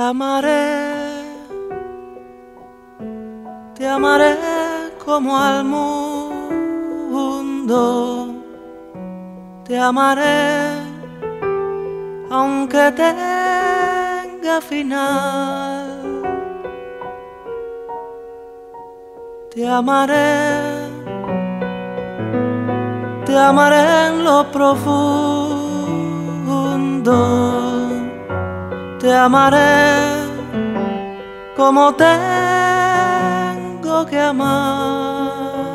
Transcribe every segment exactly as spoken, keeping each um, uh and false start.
amaré, te amaré como al mundo, te amaré aunque tenga final, te amaré, te amaré en lo profundo, te amaré como tengo que amar.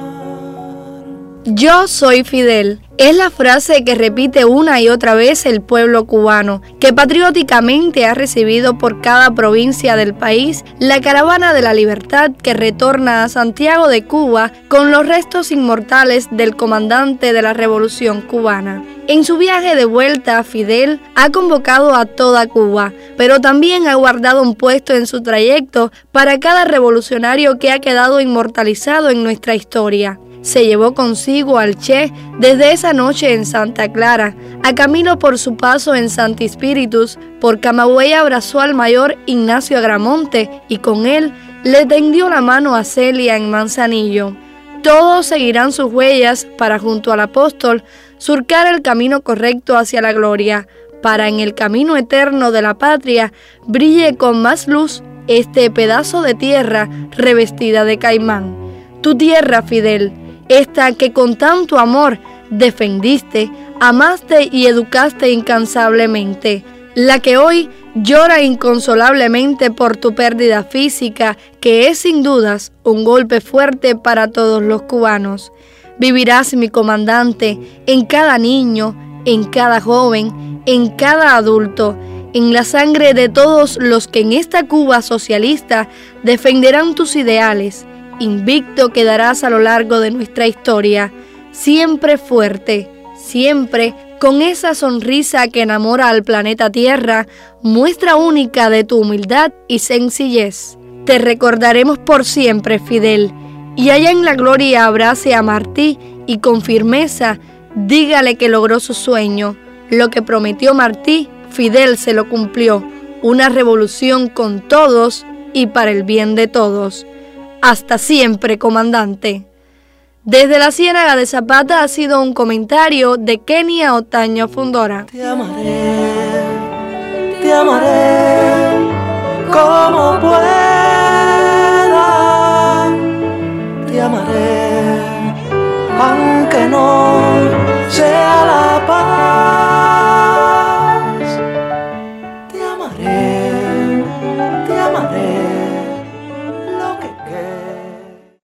Yo soy Fidel. Es la frase que repite una y otra vez el pueblo cubano, que patrióticamente ha recibido por cada provincia del país la caravana de la libertad que retorna a Santiago de Cuba con los restos inmortales del comandante de la Revolución cubana. En su viaje de vuelta, Fidel ha convocado a toda Cuba, pero también ha guardado un puesto en su trayecto para cada revolucionario que ha quedado inmortalizado en nuestra historia. Se llevó consigo al Che desde esa noche en Santa Clara, a camino por su paso en Santi Spíritus, por Camagüey abrazó al mayor Ignacio Agramonte y con él le tendió la mano a Celia en Manzanillo. Todos seguirán sus huellas para, junto al apóstol, surcar el camino correcto hacia la gloria, para en el camino eterno de la patria brille con más luz este pedazo de tierra revestida de caimán. Tu tierra, Fidel, esta que con tanto amor defendiste, amaste y educaste incansablemente, la que hoy llora inconsolablemente por tu pérdida física, que es sin dudas un golpe fuerte para todos los cubanos. Vivirás, mi comandante, en cada niño, en cada joven, en cada adulto, en la sangre de todos los que en esta Cuba socialista defenderán tus ideales. Invicto quedarás a lo largo de nuestra historia, siempre fuerte, siempre con esa sonrisa que enamora al planeta Tierra, muestra única de tu humildad y sencillez. Te recordaremos por siempre, Fidel, y allá en la gloria abrace a Martí y con firmeza dígale que logró su sueño. Lo que prometió Martí, Fidel se lo cumplió, una revolución con todos y para el bien de todos. Hasta siempre, comandante. Desde la Ciénaga de Zapata ha sido un comentario de Kenia Otaño Fundora. Te amaré, te amaré